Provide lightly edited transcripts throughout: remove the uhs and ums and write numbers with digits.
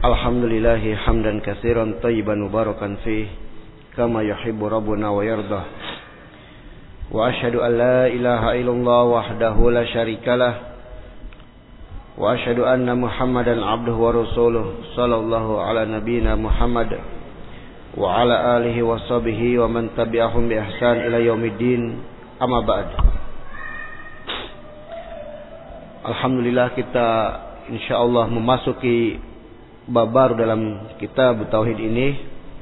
Alhamdulillahi hamdan katsiran thayyiban mubarakan fih kama yuhibbu rabbuna wa yardah. Wa asyhadu an la ilaha illallah wahdahu la syarikalah wa asyhadu anna Muhammadan abduhu wa rasuluh sallallahu ala nabiyyina Muhammad wa ala alihi wa sahbihi wa man tabi'ahum bi ihsan ila yaumiddin. Amma ba'd. Alhamdulillah, kita insyaallah memasuki bab baru dalam kitab tauhid ini.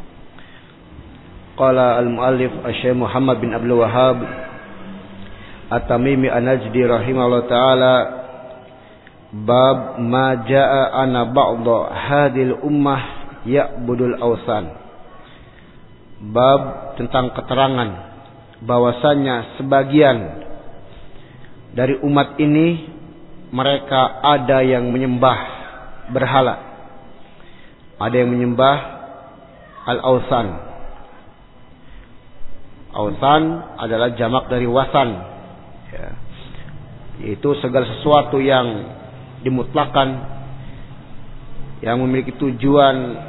Qala al-muallif Asy-Syaikh Muhammad bin Abdul Wahhab At-Tamimi An-Najdi rahimahullah taala, bab ma jaa ana ba'dha hadhil ummah ya'budul awsan. Bab tentang keterangan bahwasanya sebagian dari umat ini mereka ada yang menyembah berhala, ada yang menyembah al-awsan. Awsan adalah jamak dari wasan, ya, yaitu segala sesuatu yang dimutlakan, yang memiliki tujuan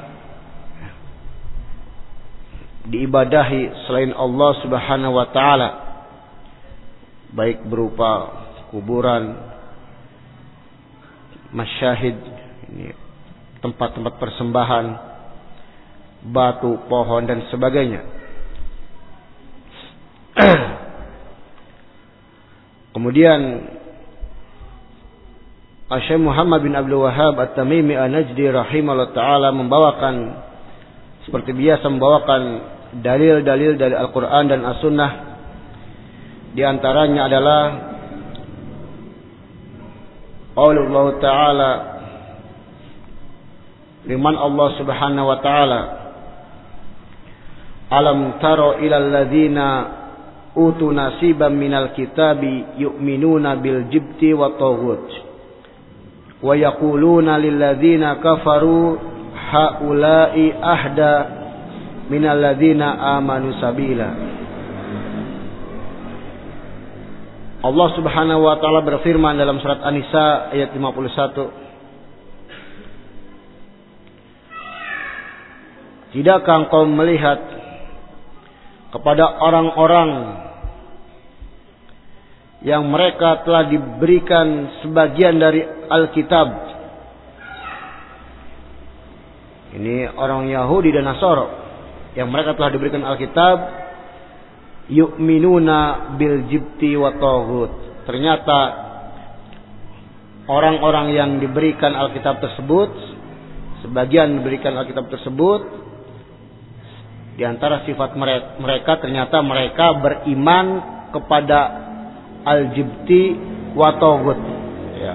diibadahi selain Allah Subhanahu wa taala, baik berupa kuburan, masyahid, ini tempat-tempat persembahan, batu, pohon dan sebagainya. Kemudian Asy-Syaikh Muhammad bin Abdul Wahhab At-Tamimi An-Najdi rahimahullah taala membawakan seperti biasa, membawakan dalil-dalil dari Al-Qur'an dan As-Sunnah. Di antaranya adalah qaulullah taala, firman Allah Subhanahu wa taala, alam taro ilal ladzina utu nasiban minal kitabi yu'minuna bil jibti wa taghut wa yaquluna lil ladzina kafaru haula'i ahda minal ladzina amanu sabila. Allah Subhanahu wa taala berfirman dalam surat An-Nisa ayat 51, tidakkah engkau melihat kepada orang-orang yang mereka telah diberikan sebagian dari Alkitab? Ini orang Yahudi dan Nasara yang mereka telah diberikan Alkitab, yu'minuna bil jibti wa taghut. Ternyata orang-orang yang diberikan Alkitab tersebut, sebagian diberikan Alkitab tersebut, di antara sifat mereka ternyata mereka beriman kepada al-jibti wa taghut, ya.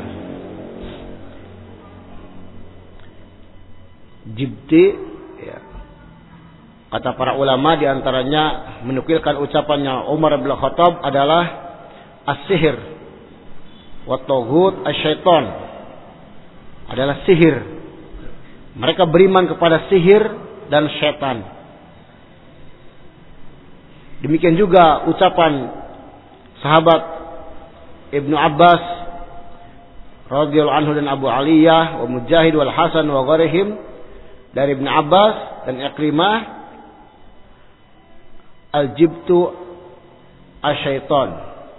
Jibti, ya, kata para ulama di antaranya menukilkan ucapannya Umar bin Khattab adalah as-sihir, wa taghut asy-syaitan, adalah sihir. Mereka beriman kepada sihir dan syaitan. Demikian juga ucapan sahabat Ibnu Abbas radhiyallahu anhu dan Abu Aliyah wa Mujahid wal Hasan wa ghairihim, dari Ibnu Abbas dan Ikrimah, al-jibtu asyaitan.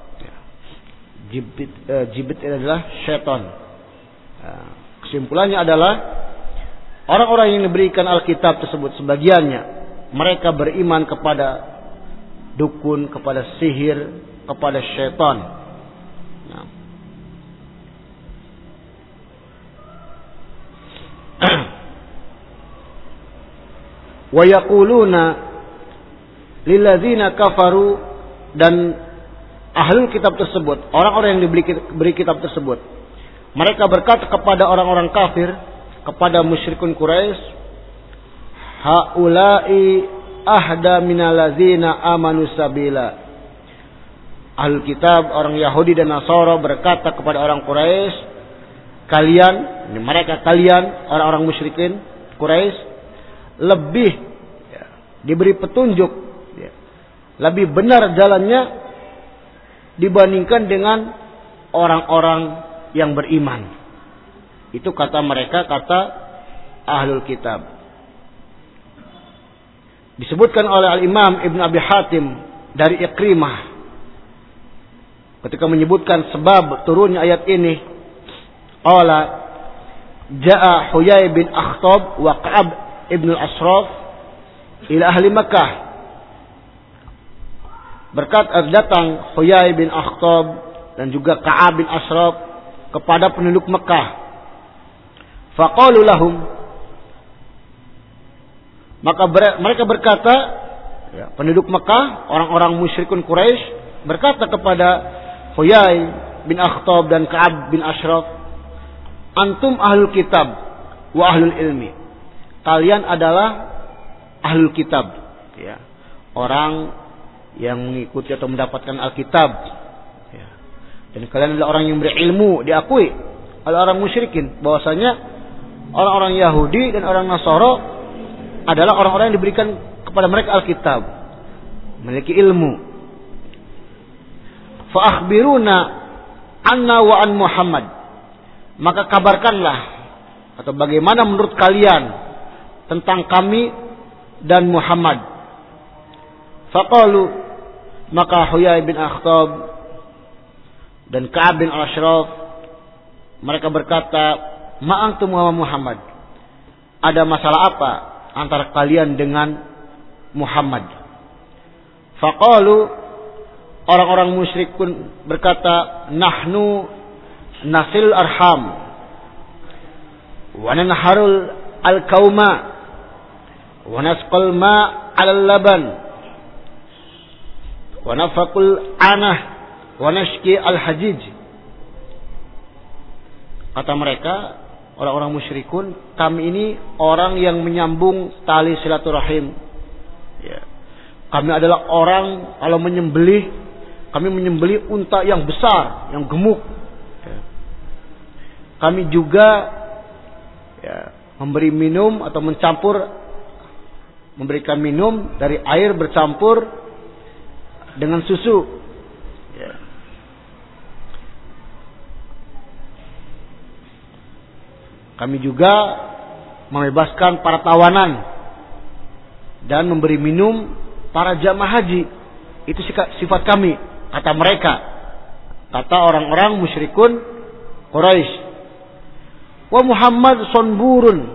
Jibit adalah syaitan. Kesimpulannya adalah orang-orang yang diberikan Alkitab tersebut sebagiannya mereka beriman kepada dukun, kepada sihir, kepada syaitan. Nah. Wa yaquluna lilladzina kafaru, dan ahlul kitab tersebut, orang-orang yang diberi kitab tersebut, mereka berkata kepada orang-orang kafir, kepada musyrikun Quraisy, haula'i ahda minal ladzina amanu sabila. Ahlul kitab, orang Yahudi dan Nasara berkata kepada orang Quraisy, kalian, ini mereka, kalian orang-orang musyrikin Quraisy lebih, ya, diberi petunjuk, ya, lebih benar jalannya dibandingkan dengan orang-orang yang beriman. Itu kata mereka, kata ahlul kitab. Disebutkan oleh Al-Imam Ibn Abi Hatim dari Ikrimah ketika menyebutkan sebab turunnya ayat ini, qala jaa Huyai bin Akhtab wa Ka'ab ibn al-Ashraf ila ahli Makkah. Datang Huyai bin Akhtab dan juga Ka'ab bin Ashraf kepada penduduk Mekah. Faqalu lahum, maka mereka berkata, ya, penduduk Mekah, orang-orang musyrikun Quraisy berkata kepada Huyai bin Akhtab dan Ka'ab bin Ashraf, antum ahlul kitab wa ahlul ilmi. Kalian adalah ahlul kitab, ya, orang yang mengikuti atau mendapatkan Alkitab, ya. Dan kalian adalah orang yang berilmu, diakui oleh orang musyrikin bahwasanya orang-orang Yahudi dan orang Nasara adalah orang-orang yang diberikan kepada mereka Alkitab, memiliki ilmu. Fa akhbiruna anna wa an Muhammad, maka kabarkanlah atau bagaimana menurut kalian tentang kami dan Muhammad. Faqalu, maka Huyai bin Akhtab dan Ka'ab bin Ashraf mereka berkata, ma antum wa Muhammad, ada masalah apa antara kalian dengan Muhammad? Faqalu, orang-orang musyrikun berkata, nahnu nasil arham wa nanharul al-kauma wa nasqal ma 'ala al-laban wa nafaqul anah wa nashki al-hajij. Kata mereka, orang-orang musyrikun, kami ini orang yang menyambung tali silaturahim, ya. Kami adalah orang kalau menyembelih, kami menyembelih unta yang besar, yang gemuk, ya. Kami juga, ya, memberi minum atau memberikan minum dari air bercampur dengan susu, ya. Kami juga membebaskan para tawanan dan memberi minum para jamaah haji. Itu sifat kami, kata mereka, kata orang-orang musyrikun Quraisy. Wa Muhammad sonburun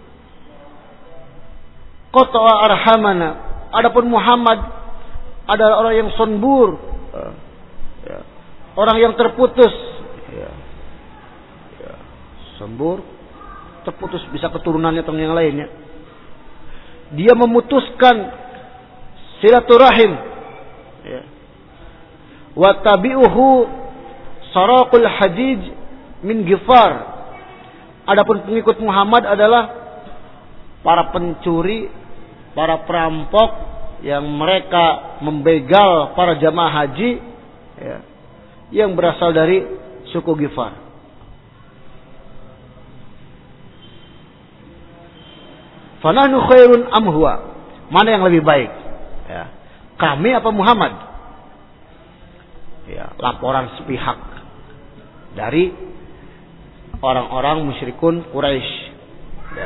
qata'a arhamana, adapun Muhammad adalah orang yang sonbur, ya, orang yang terputus, ya. Ya. Sonbur, terputus, bisa keturunannya atau yang lainnya. Dia memutuskan silaturahim, ya. Wa tabi'uhu saraqul hajij min Ghifar, adapun pengikut Muhammad adalah para pencuri, para perampok yang mereka membegal para jamaah haji, ya, yang berasal dari suku Ghifar. Fanahnu khairun am huwa, mana yang lebih baik, ya, kami apa Muhammad? Ya, laporan sepihak dari orang-orang musyrikun Quraisy, ya.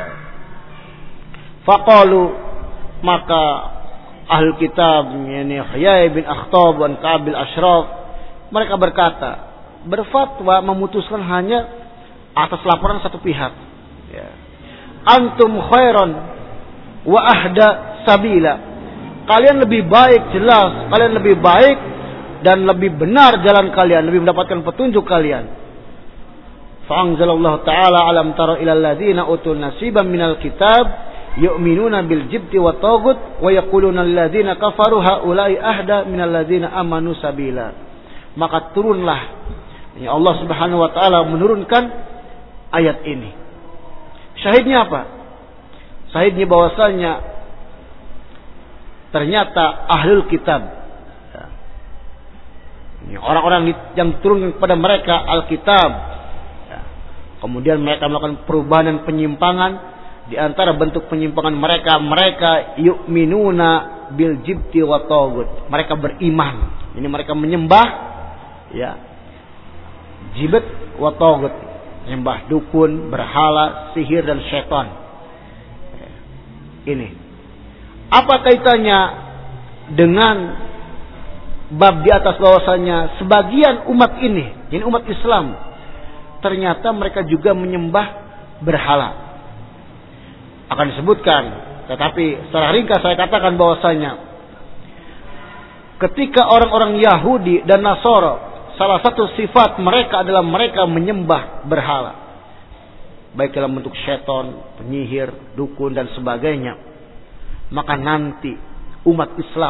Faqalu, maka ahlul kitab, yakni Huyai bin Akhtab dan Ka'ab bin Ashraf, mereka berkata, berfatwa memutuskan hanya atas laporan satu pihak, ya. Antum khairan wa ahda sabila, kalian lebih baik, jelas kalian lebih baik dan lebih benar jalan kalian, lebih mendapatkan petunjuk kalian. Fa anzalallahu ta'ala, alam tara ilal ladzina utul nasiban minal kitab yu'minuna bil jibti wa taghut wa yaquluna alladzina kafaru haula'i ahda minal ladzina amanu sabila. Maka turunlah, ya, Allah Subhanahu wa taala menurunkan ayat ini. Syahidnya apa? Syahidnya bahwasanya ternyata ahlul kitab, ya, orang-orang yang turun kepada mereka Alkitab, ya, kemudian mereka melakukan perubahan dan penyimpangan. Di antara bentuk penyimpangan mereka yu'minuna bil jibti wa taghut, mereka beriman, ini mereka menyembah, ya, jibt wa taghut, menyembah dukun, berhala, sihir dan syaitan, ini. Apa kaitannya dengan bab di atas bahwasanya sebagian umat ini, ini umat Islam, ternyata mereka juga menyembah berhala. Akan disebutkan, tetapi secara ringkas saya katakan bahwasanya ketika orang-orang Yahudi dan Nasara, salah satu sifat mereka adalah mereka menyembah berhala, baik dalam bentuk setan, penyihir, dukun dan sebagainya. Maka nanti umat Islam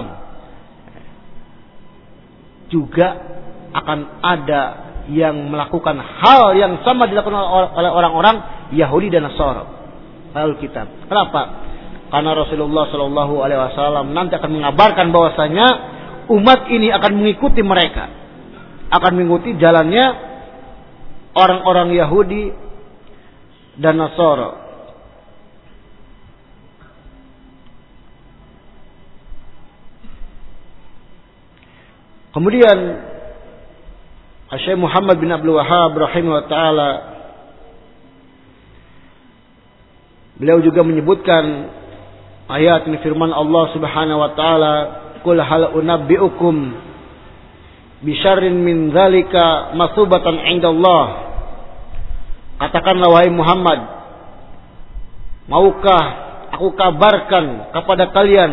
juga akan ada yang melakukan hal yang sama dilakukan oleh orang-orang Yahudi dan Nasara, Ahlul Kitab. Kenapa? Karena Rasulullah Shallallahu Alaihi Wasallam nanti akan mengabarkan bahwasanya umat ini akan mengikuti mereka, akan mengikuti jalannya orang-orang Yahudi dan Nasara. Kemudian Syekh Muhammad bin Abdul Wahhab rahimahullah taala, beliau juga menyebutkan ayat ini, firman Allah Subhanahu wa taala, "Qul hal unabbiukum bi syarrin min dzalika masubatan 'indallah." Katakanlah wahai Muhammad, maukah aku kabarkan kepada kalian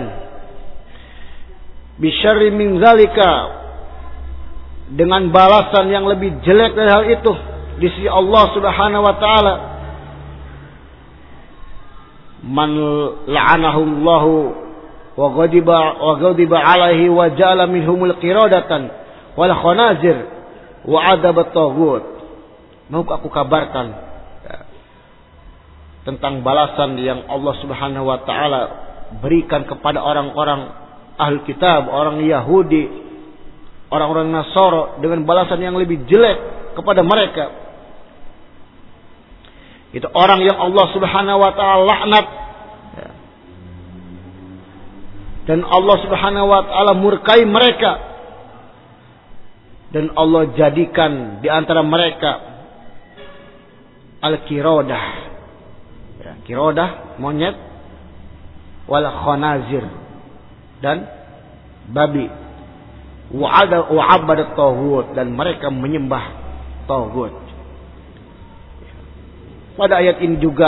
bi syarrin min dzalika, dengan balasan yang lebih jelek dari hal itu di sisi Allah Subhanahu wa taala. Man la'anahu Allah wa ghadiba alaihi wa ja'ala minhumul qiradatan wal khanazir wa adab at-taghut. Mau aku kabarkan tentang balasan yang Allah Subhanahu wa taala berikan kepada orang-orang Ahlul Kitab, orang Yahudi, orang-orang Nasara, dengan balasan yang lebih jelek kepada mereka. Itu orang yang Allah Subhanahu wa taala laknat, dan Allah Subhanahu wa taala murkai mereka, dan Allah jadikan di antara mereka al-qirodah, qirodah monyet, wal khanazir dan babi, wa'abadat taghut, dan mereka menyembah taghut. Pada ayat ini juga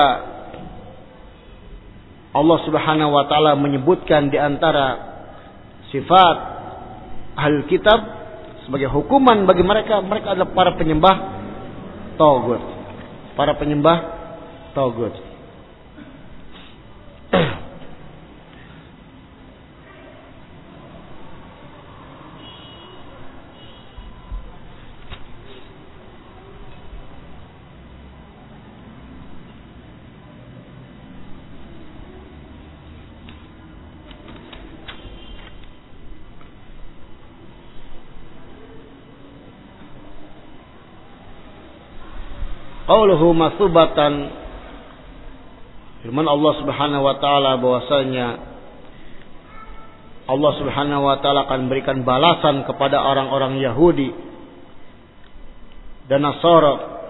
Allah Subhanahu wa taala menyebutkan di antara sifat Ahlul Kitab sebagai hukuman bagi mereka, mereka adalah para penyembah taghut. Para penyembah taghut. Qauluhu masubatan, firman Allah Subhanahu wa taala bahwasanya Allah Subhanahu wa taala akan berikan balasan kepada orang-orang Yahudi dan Nasara.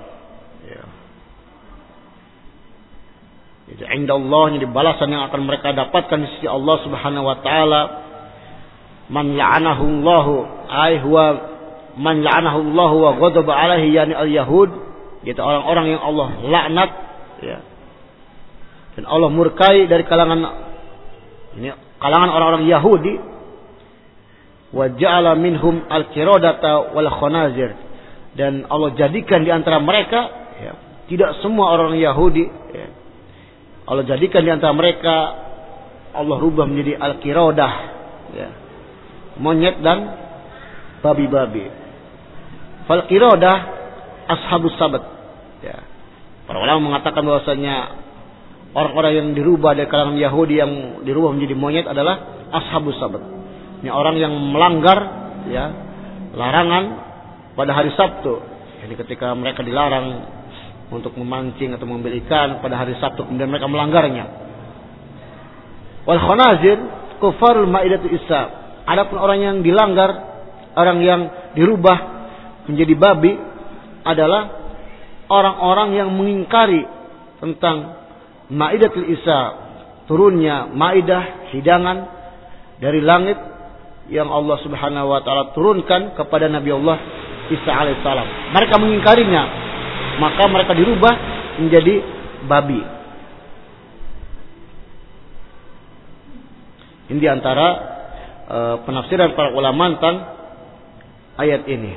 Jadi indallah, jadi balasan yang akan mereka dapatkan di sisi Allah Subhanahu wa taala. Man la'anahu Allah, ay huwa man la'anahu Allah wa ghadaba alaihi, yani al-yahud, yaitu orang-orang yang Allah laknat, ya, dan Allah murkai dari kalangan orang-orang Yahudi. Wa ja'ala minhum al-qiradata wal khanazir, dan Allah jadikan di antara mereka, ya, tidak semua orang Yahudi, ya, Allah jadikan di antara mereka, Allah rubah menjadi al-qiradah, ya, monyet dan babi-babi. Fal qiradah ashabus sabat. Ya. Para ulama mengatakan bahwasanya orang-orang yang dirubah dari kalangan Yahudi, yang dirubah menjadi monyet adalah ashabus sabat. Ini orang yang melanggar, ya, larangan pada hari Sabtu. Jadi ketika mereka dilarang untuk memancing atau mengambil ikan pada hari Sabtu, kemudian mereka melanggarnya. Wal khanazir kufarul maidatul Isa. Adapun orang yang dilanggar, orang yang dirubah menjadi babi adalah orang-orang yang mengingkari tentang Maidatul Isa, turunnya maidah, hidangan dari langit yang Allah Subhanahu wa taala turunkan kepada Nabi Allah Isa alaihissalam. Mereka mengingkarinya, maka mereka dirubah menjadi babi. Ini diantara penafsiran para ulama tentang ayat ini.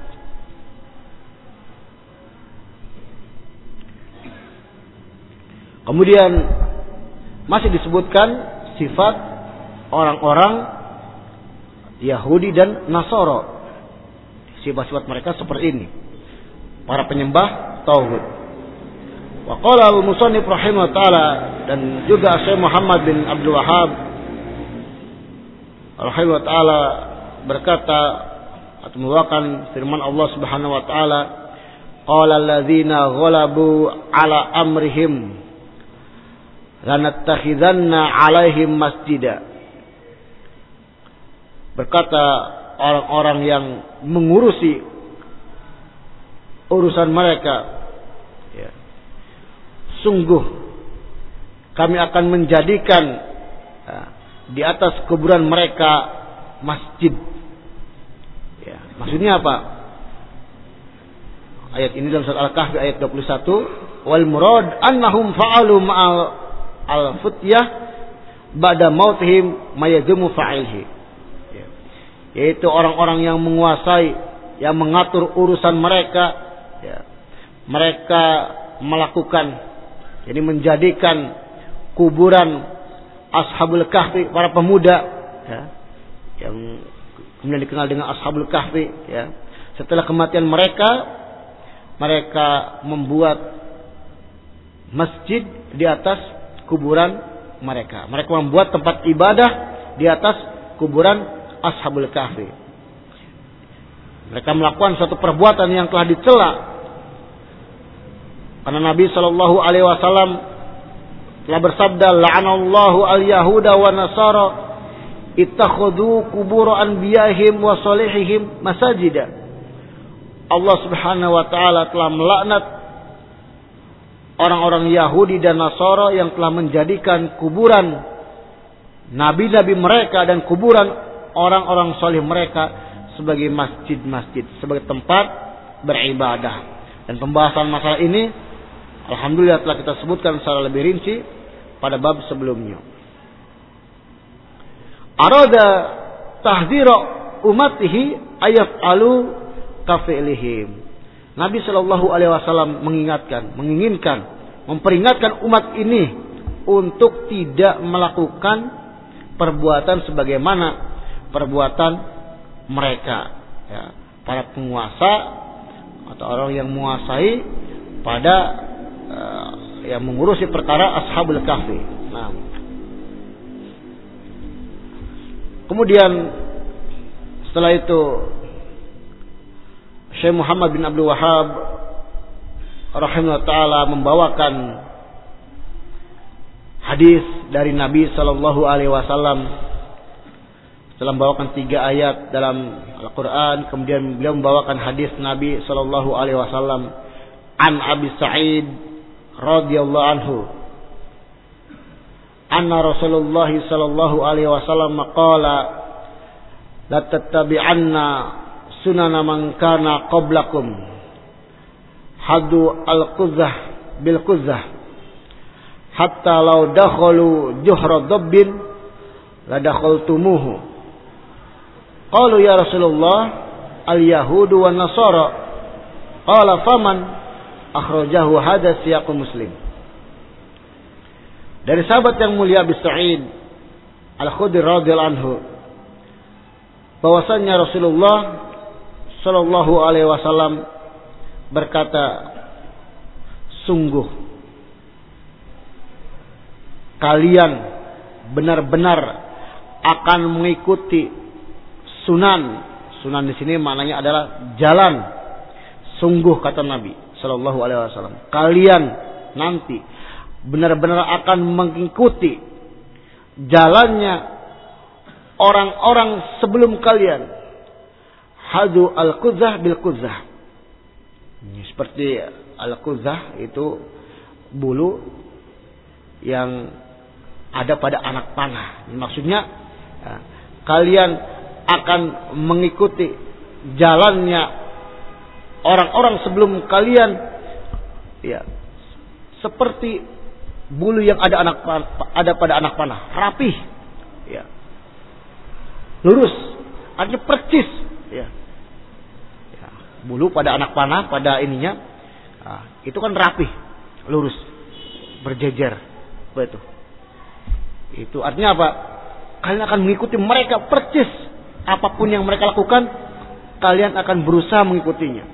Kemudian masih disebutkan sifat orang-orang Yahudi dan Nasara. Sifat-sifat mereka seperti ini. Para penyembah tauhid. Wa qala al-musannif rahimahullah taala, dan juga Syekh Muhammad bin Abdul Wahhab rahimahullah taala berkata atau membawakan firman Allah Subhanahu wa taala, qala alladzina ghalabu ala amrihim lanattakhidanna alaihim masjida. Berkata orang-orang yang mengurusi urusan mereka, ya, sungguh kami akan menjadikan di atas kuburan mereka masjid. Ya, maksudnya apa? Ayat ini dalam surat Al-Kahfi ayat 21, wal murad annahum fa'alu ma'al al-futyah ba'da mautihim mayazumu fa'ilhi. Yaitu orang-orang yang menguasai, yang mengatur urusan mereka, ya, mereka melakukan, jadi menjadikan kuburan Ashabul Kahfi, para pemuda, ya, yang kemudian dikenal dengan Ashabul Kahfi, ya. Setelah kematian mereka, mereka membuat masjid di atas kuburan mereka. Mereka membuat tempat ibadah di atas kuburan Ashabul Kahfi. Mereka melakukan suatu perbuatan yang telah dicela. Karena Nabi Shallallahu Alaihi Wasallam telah bersabda, "La'anallahu al-Yahuda wa Nasara, ittakhadhu qubur anbiya'ihim wa salihihim masajida." Allah Subhanahu wa taala telah melaknat orang-orang Yahudi dan Nasara yang telah menjadikan kuburan nabi-nabi mereka dan kuburan orang-orang saleh mereka sebagai masjid-masjid, sebagai tempat beribadah. Dan pembahasan masalah ini alhamdulillah telah kita sebutkan secara lebih rinci pada bab sebelumnya. Arada tahdzira ummatihi ayaf'alu kafi'lihim. Nabi Shallallahu Alaihi Wasallam menginginkan, memperingatkan umat ini untuk tidak melakukan perbuatan sebagaimana perbuatan mereka, ya, para penguasa atau orang yang menguasai pada yang mengurusi perkara Ashabul Kahfi. Nah, kemudian setelah itu Syekh Muhammad bin Abdul Wahhab rahimahullah taala membawakan hadis dari Nabi Sallallahu Alaihi Wasallam. Setelah membawakan 3 ayat dalam Al-Quran, kemudian beliau membawakan hadis Nabi Sallallahu Alaihi Wasallam an Abi Sa'id radhiyallahu anhu, anna Rasulullah Sallallahu Alaihi Wasallam qala la tattabi'anna sunana man kana qablakum hadu al-quzzah bil quzzah hatta law dakhalu juhra dabbin la dakhaltumuhu. Qalu ya Rasulullah al-yahudu wan nasara. Qala faman? Akhrajahu hadza siyaqul Muslim. Dari sahabat yang mulia Abi Sa'id Al-Khudri radhiyallahu anhu, bahwasanya Rasulullah Shallallahu Alaihi Wasallam berkata, sungguh kalian benar-benar akan mengikuti sunan. Sunan di sini maknanya adalah jalan. Sungguh kata Nabi Shallallahu Alaihi Wasallam, kalian nanti benar-benar akan mengikuti jalannya orang-orang sebelum kalian. Hadu al-quzzah bil quzzah. Seperti al-quzzah itu bulu yang ada pada anak panah. Maksudnya kalian akan mengikuti jalannya orang-orang sebelum kalian, ya, seperti bulu yang ada pada anak panah, rapih, ya, lurus, artinya percis, ya. Bulu pada anak panah, pada ininya, itu kan rapih, lurus, berjejer, betul. Itu artinya apa? Kalian akan mengikuti mereka percis, apapun yang mereka lakukan, kalian akan berusaha mengikutinya.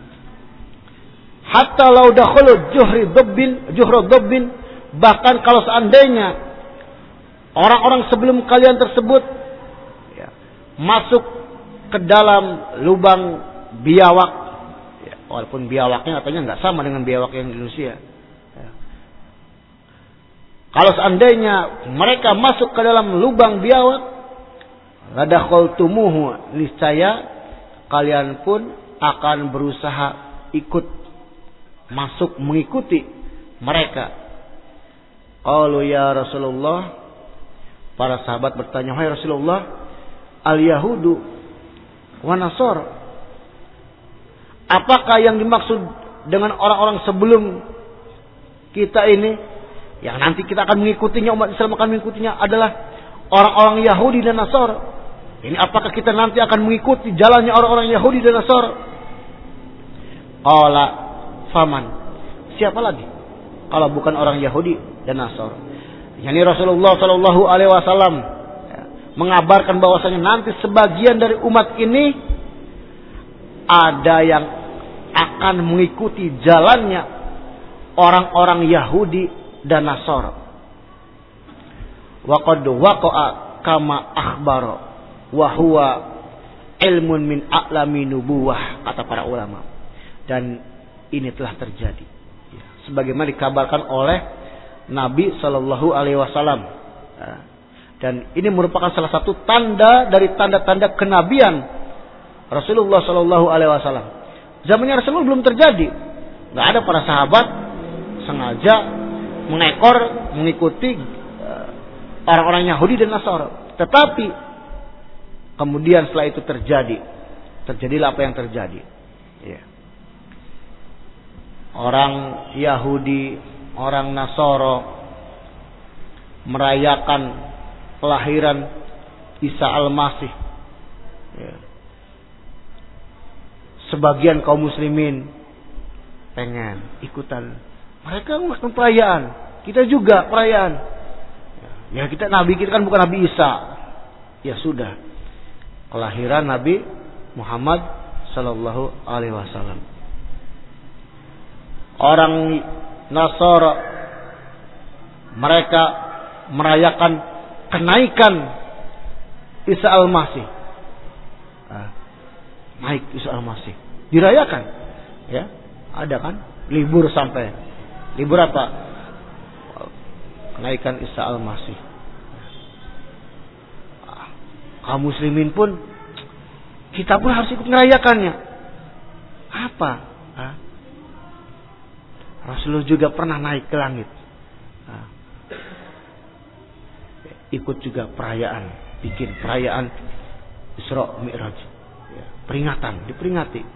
Hatta lau dakhalu juhra dabbin, bahkan kalau seandainya orang-orang sebelum kalian tersebut, ya, masuk ke dalam lubang biawak, ya, walaupun biawaknya katanya nggak sama dengan biawak yang di Indonesia. Ya. Kalau seandainya mereka masuk ke dalam lubang biawak, ladakhaltumuhu, niscaya kalian pun akan berusaha ikut masuk mengikuti mereka. Qalu ya Rasulullah, para sahabat bertanya, "Wahai Rasulullah, al-yahudu wa nasara, apakah yang dimaksud dengan orang-orang sebelum kita ini, yang nanti kita akan mengikutinya, umat Islam akan mengikutinya, adalah orang-orang Yahudi dan Nasara? Ini apakah kita nanti akan mengikuti jalannya orang-orang Yahudi dan Nasara?" Qala faman, siapa lagi kalau bukan orang Yahudi dan Nasara? Yani Rasulullah Shallallahu Alaihi Wasallam mengabarkan bahwasanya nanti sebagian dari umat ini ada yang akan mengikuti jalannya orang-orang Yahudi dan Nasara. Wa qad waqa'a kama akhbara wa huwa ilmun min a'lami nubuwah, kata para ulama. Dan ini telah terjadi, sebagaimana dikabarkan oleh Nabi Shallallahu Alaihi Wasallam. Dan ini merupakan salah satu tanda dari tanda-tanda kenabian Rasulullah Shallallahu Alaihi Wasallam. Zamannya Rasulullah belum terjadi, nggak ada para sahabat sengaja mengikuti orang-orang Yahudi dan Nasara. Tetapi kemudian setelah itu terjadilah apa yang terjadi. Ya. Orang Yahudi, orang Nasara merayakan kelahiran Isa Al-Masih. Ya. Sebagian kaum muslimin pengen ikutan. Mereka melakukan perayaan, kita juga perayaan. Ya, kita Nabi kita kan bukan Nabi Isa. Ya sudah, kelahiran Nabi Muhammad Sallallahu Alaihi Wasallam. Orang Nasara mereka merayakan kenaikan Isa Al-Masih. Naik Isa Al-Masih dirayakan, ya, ada kan libur apa, kenaikan Isa Al-Masih. Kaum muslimin pun, kita pun harus ikut merayakannya. Apa? Rasulullah juga pernah naik ke langit, ikut juga perayaan, bikin perayaan Isra Mi'raj. Peringatan, diperingati.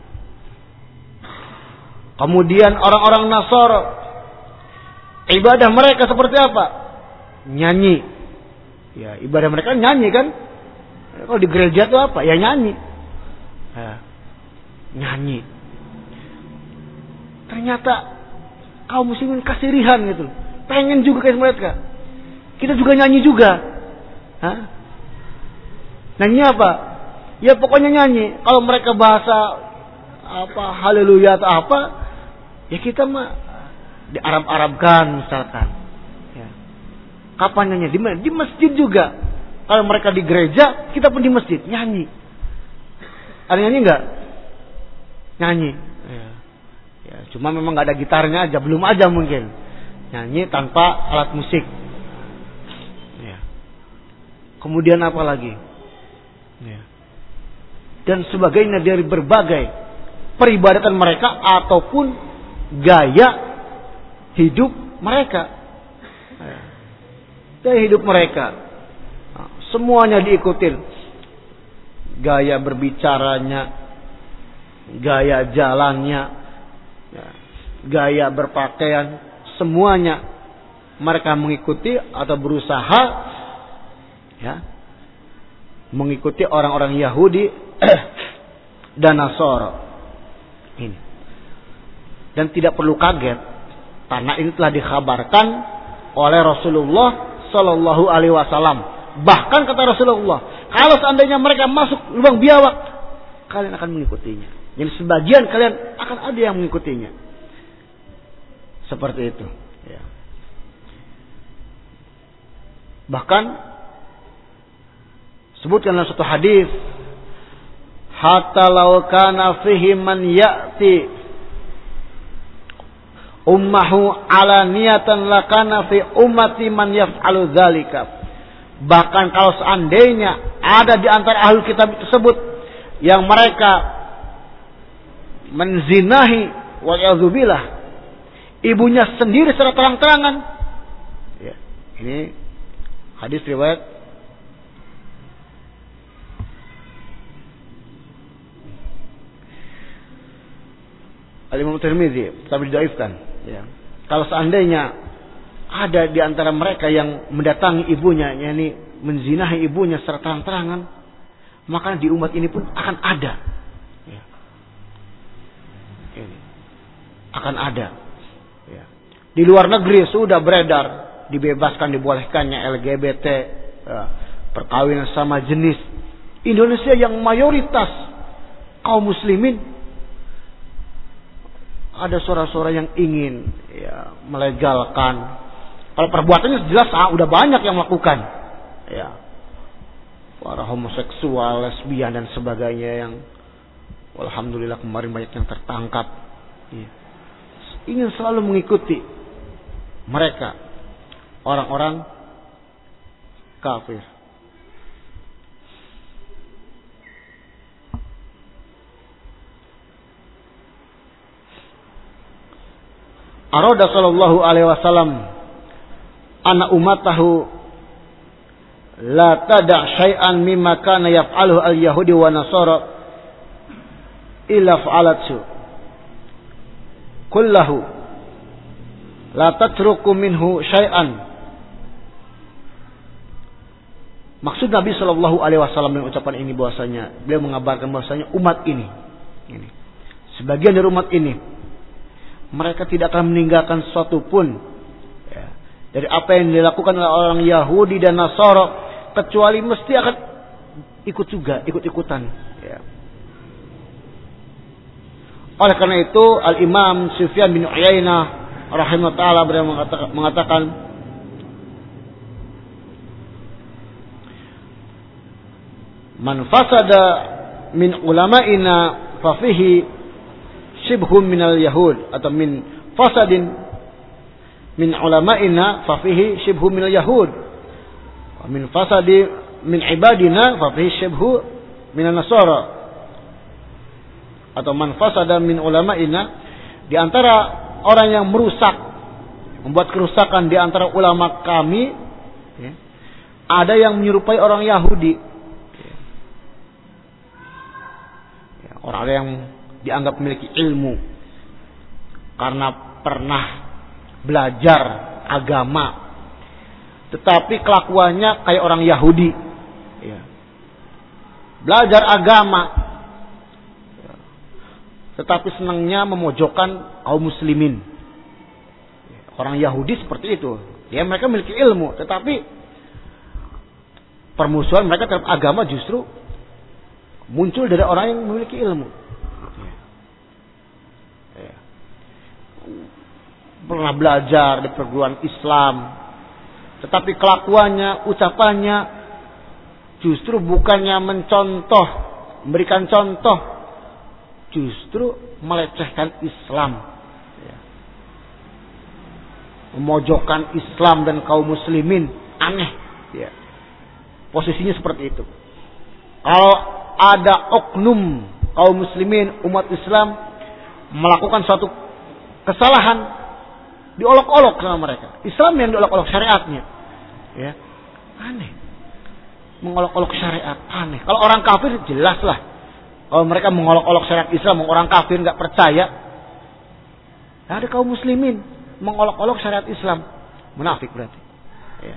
Kemudian orang-orang Nasara, ibadah mereka seperti apa? Nyanyi. Ya, ibadah mereka nyanyi kan? Kalau di gereja itu apa? Ya nyanyi. Ya, nyanyi. Ternyata kaum muslimin kasirihan gitu. Pengen juga kayak mereka. Kita juga nyanyi juga. Hah? Nyanyi apa? Ya pokoknya nyanyi. Kalau mereka bahasa apa haleluya atau apa, ya kita mah di Arab-Arabkan misalkan. Ya. Kapan nyanyi? Di masjid juga. Kalau mereka di gereja, kita pun di masjid nyanyi. Ada nyanyi nggak? Nyanyi. Ya, cuma memang nggak ada gitarnya aja, belum aja mungkin. Nyanyi tanpa alat musik. Ya. Kemudian apa lagi? Ya. Dan sebagainya dari berbagai peribadatan mereka ataupun gaya hidup mereka. Gaya hidup mereka. Semuanya diikutin. Gaya berbicaranya, gaya jalannya, gaya berpakaian, semuanya mereka mengikuti atau berusaha mengikuti orang-orang Yahudi dan Nasara. Ini. Dan tidak perlu kaget karena ini telah dikhabarkan oleh Rasulullah Sallallahu Alaihi Wasallam. Bahkan kata Rasulullah, kalau seandainya mereka masuk lubang biawak, kalian akan mengikutinya. Jadi sebagian kalian akan ada yang mengikutinya. Seperti itu. Ya. Bahkan sebutkan dalam satu hadis, hatta law kana fihi man ya'ti ummahu alaniyatan lakana fi ummati man yaf'alu dzalika. Bahkan kalau seandainya ada di antara ahlul kitab tersebut yang mereka menzinahi wa'iyadzubillah ibunya sendiri secara terang-terangan. Ya, ini hadis riwayat Al-Imam Tirmidzi, tapi didaifkan. Ya. Kalau seandainya ada di antara mereka yang mendatangi ibunya, yakni menzinahi ibunya secara terang-terangan, maka di umat ini pun akan ada. Ya. Ini. Akan ada. Ya. Di luar negeri sudah beredar, dibebaskan, dibolehkannya LGBT, perkawinan sama jenis. Indonesia yang mayoritas kaum muslimin, ada suara-suara yang ingin melegalkan. Kalau perbuatannya jelas udah banyak yang melakukan. Ya. Para homoseksual, lesbian dan sebagainya yang alhamdulillah kemarin banyak yang tertangkap. Ya. Ingin selalu mengikuti mereka, orang-orang kafir. Arada sallallahu alaihi wasallam anna ummatahu la tada' syai'an mimma kana yaf'aluhu al-yahudi wa nasara illa fa'alathu kullahu la tatruku minhu syai'an. Maksud Nabi sallallahu alaihi wasallam dengan ucapan ini bahwasanya beliau mengabarkan bahwasanya umat ini sebagian dari umat ini mereka tidak akan meninggalkan sesuatu pun dari apa yang dilakukan oleh orang Yahudi dan Nasara, kecuali mesti akan ikut juga, ikut-ikutan. Ya. Oleh karena itu, Al-Imam Sufyan bin Uyainah rahimahullah ta'ala beliau mengatakan, man fasada min ulama'ina fafihi shibhum minal yahud, atau min fasadin min ulama'ina fa fihi shibhu minal yahud wa min fasadi min ibadina fa fihi shibhu minan nasara. Atau man fasada min ulama'ina, di antara orang yang merusak, membuat kerusakan di antara ulama kami, ya, ada yang menyerupai orang Yahudi, ya, orang yang dianggap memiliki ilmu karena pernah belajar agama, tetapi kelakuannya kayak orang Yahudi. Ya. Belajar agama, ya, tetapi senangnya memojokkan kaum muslimin. Orang Yahudi seperti itu. Ya, mereka memiliki ilmu, tetapi permusuhan mereka terhadap agama justru muncul dari orang yang memiliki ilmu. Pernah belajar di perguruan Islam, tetapi kelakuannya, ucapannya justru bukannya mencontoh, memberikan contoh, justru melecehkan Islam, ya. Memojokkan Islam dan kaum muslimin. Aneh, ya. Posisinya seperti itu. Kalau ada oknum kaum muslimin, umat Islam melakukan suatu kesalahan, diolok-olok sama mereka. Islam yang diolok-olok, syariatnya. Ya. Aneh. Mengolok-olok syariat, aneh. Kalau orang kafir jelas lah. Kalau mereka mengolok-olok syariat Islam, orang kafir nggak percaya. Ada kaum muslimin mengolok-olok syariat Islam, munafik berarti. Ya.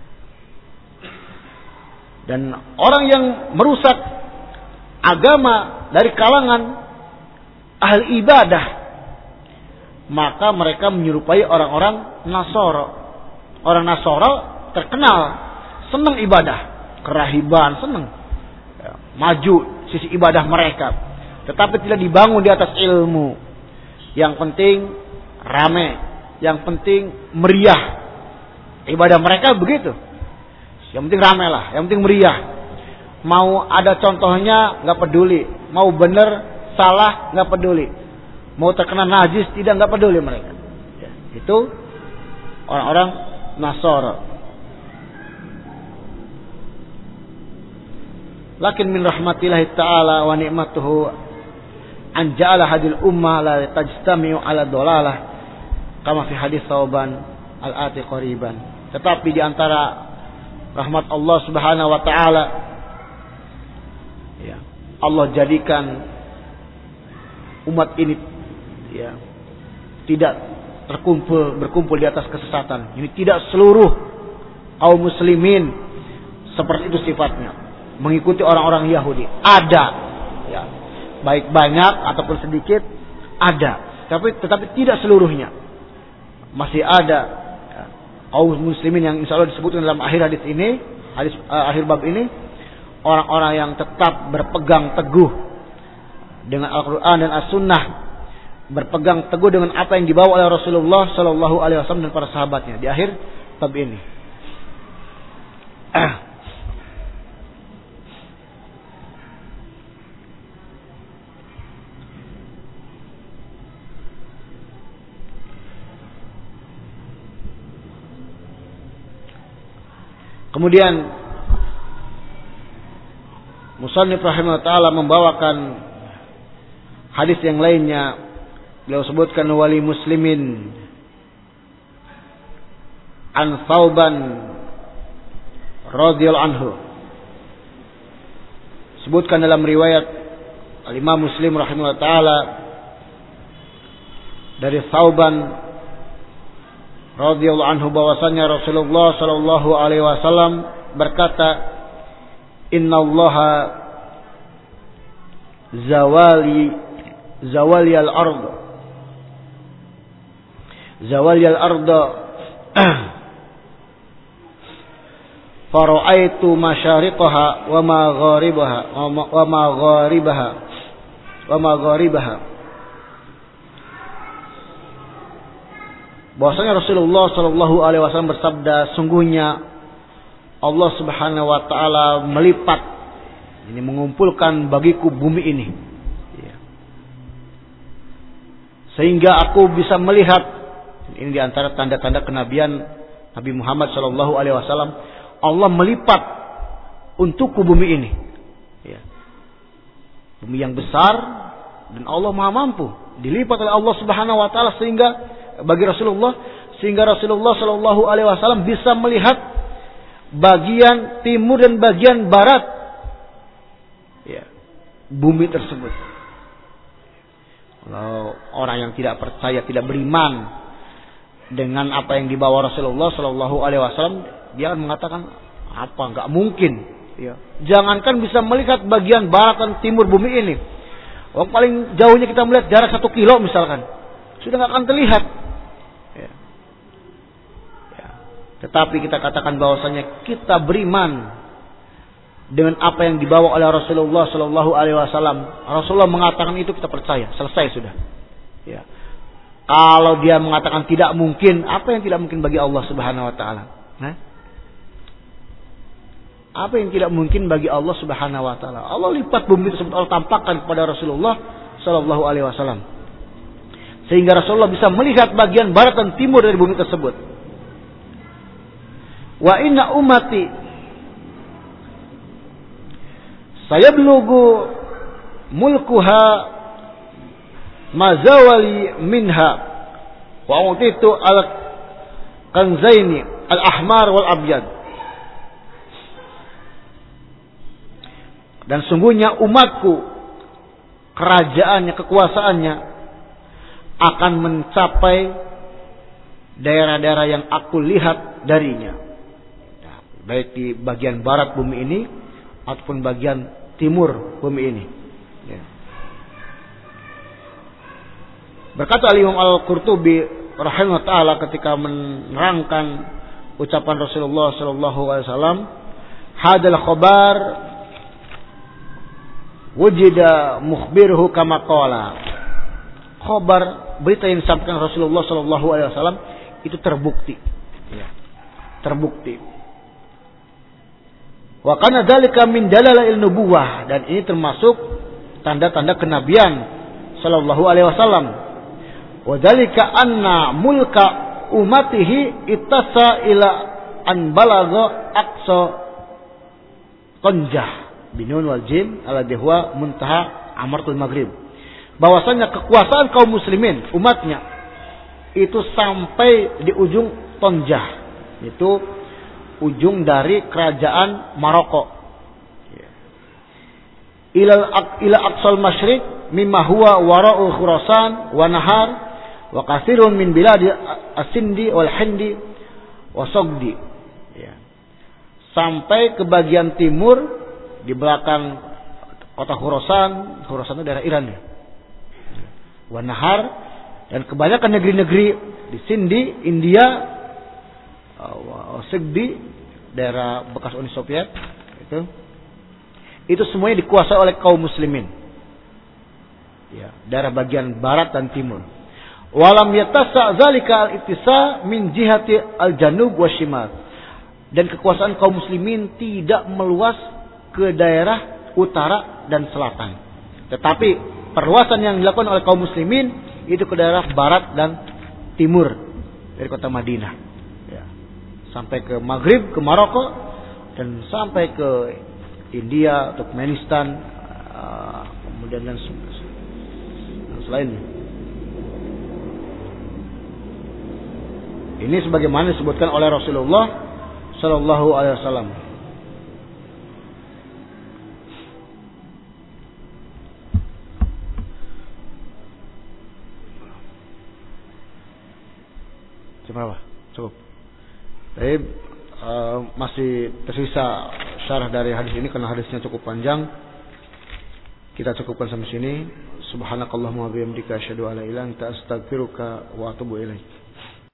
Dan orang yang merusak agama dari kalangan ahli ibadah, maka mereka menyerupai orang-orang Nasoro. Orang Nasoro terkenal senang ibadah, kerahiban, senang ya, maju sisi ibadah mereka, tetapi tidak dibangun di atas ilmu. Yang penting rame, yang penting meriah. Ibadah mereka begitu. Yang penting rame lah, yang penting meriah. Mau ada contohnya nggak peduli, mau benar salah nggak peduli, mau terkena najis tidak nggak peduli mereka. Ya, itu orang-orang Nasara. Lakin min rahmatillahi ta'ala wa ni'matuhu an ja'ala hadil ummah la tajtami'u ala dolalah kama fi hadis Thawban al-ati qariban. Tetapi di antara rahmat Allah Subhanahu wa taala, ya, Allah jadikan umat ini ya tidak berkumpul di atas kesesatan. Ini tidak seluruh kaum muslimin seperti itu sifatnya, mengikuti orang-orang Yahudi. Ada ya, baik banyak ataupun sedikit ada, tetapi tidak seluruhnya. Masih ada ya, kaum muslimin yang insya Allah disebutkan dalam akhir hadis ini, akhir bab ini, orang-orang yang tetap berpegang teguh dengan Al-Quran dan As-Sunnah, berpegang teguh dengan apa yang dibawa oleh Rasulullah Sallallahu Alaihi Wasallam dan para sahabatnya di akhir bab ini. Kemudian Musannif rahimahullah ta'ala membawakan hadis yang lainnya. Beliau sebutkan wali muslimin an Thawban radhiyallahu anhu. Sebutkan dalam riwayat Al-Imam Muslim rahimahullah ta'ala dari Thawban radhiyallahu anhu bahwasanya Rasulullah sallallahu alaihi wasallam berkata, "Innallaha zawali al-ardh fara'aitu masyariqaha wa magharibaha." Bahwasanya Rasulullah sallallahu alaihi wasallam bersabda, sungguhnya Allah Subhanahu wa taala melipat, ini mengumpulkan bagiku bumi ini, sehingga aku bisa melihat. Ini diantara tanda-tanda kenabian Nabi Muhammad sallallahu alaihi wasallam. Allah melipat untukku bumi ini, bumi yang besar, dan Allah Maha mampu, dilipat oleh Allah Subhanahu wa taala sehingga bagi Rasulullah, sehingga Rasulullah sallallahu alaihi wasallam bisa melihat bagian timur dan bagian barat bumi tersebut. Kalau orang yang tidak percaya, tidak beriman dengan apa yang dibawa Rasulullah sallallahu alaihi wasallam, dia akan mengatakan apa, enggak mungkin. Jangankan bisa melihat bagian barat dan timur bumi ini, paling jauhnya kita melihat jarak 1 kilo misalkan, sudah enggak akan terlihat. Tetapi kita katakan bahwasanya kita beriman dengan apa yang dibawa oleh Rasulullah sallallahu alaihi wasallam. Rasulullah mengatakan itu, kita percaya, selesai sudah. Kalau dia mengatakan tidak mungkin, apa yang tidak mungkin bagi Allah Subhanahu wa taala? Apa yang tidak mungkin bagi Allah Subhanahu wa taala? Allah lipat bumi tersebut, Allah tampakkan kepada Rasulullah sallallahu alaihi wasallam, sehingga Rasulullah bisa melihat bagian barat dan timur dari bumi tersebut. Wa inna ummati sayablugu mulkuha mazawali minha wa utitu al kanzaini al ahmar wal abyad. Dan sungguhnya umatku, kerajaannya, kekuasaannya akan mencapai daerah-daerah yang aku lihat darinya. Ya, baik di bagian barat bumi ini ataupun bagian timur bumi ini. Ya. Berkata Imam Al-Qurtubi rahimahullah ta'ala ketika menerangkan ucapan Rasulullah sallallahu alaihi wasallam, hadal khabar wujida mukhbiruhu kama qala. Khabar, berita yang disampaikan Rasulullah sallallahu alaihi wasallam itu terbukti. Ya. Terbukti. Wa kana dzalika min dalail nubuwah, dan ini termasuk tanda-tanda kenabian sallallahu alaihi wasallam. Wa dzalika anna mulka ummatihi ittasa ila an balagha aqsa qanjah binun wal jim alladhi huwa muntaha amratul maghrib. Bahwasanya kekuasaan kaum muslimin umatnya itu sampai di ujung Tonjah, itu ujung dari kerajaan Maroko. Ila aqsal masyriq mimma huwa wara'u Khurasan wa nahar wa katsirun min bilad as-Sindi wal Hindi wa Sogdi. Ya. Sampai ke bagian timur di belakang kota Khurasan. Khurasan itu daerah Iran ya. Wa nahar, dan kebanyakan negeri-negeri di Sindi, India, Sogdi, daerah bekas Uni Soviet itu semuanya dikuasai oleh kaum muslimin. Ya, daerah bagian barat dan timur. Walam yatasa zalika al-ittisa min jihati al-janub wa shimal. Dan kekuasaan kaum muslimin tidak meluas ke daerah utara dan selatan. Tetapi perluasan yang dilakukan oleh kaum muslimin itu ke daerah barat dan timur dari kota Madinah. Ya. Sampai ke Maghrib, ke Maroko, dan sampai ke India, Turkmenistan, kemudian dan selainnya. Ini sebagaimana disebutkan oleh Rasulullah Sallallahu Alaihi Wasallam. Cukup. Tapi masih tersisa syarah dari hadis ini karena hadisnya cukup panjang. Kita cukupkan sampai sini. Subhanakallahumma wa bihamdika asyhadu an la ilaha illa anta astaghfiruka wa atubu ilaik.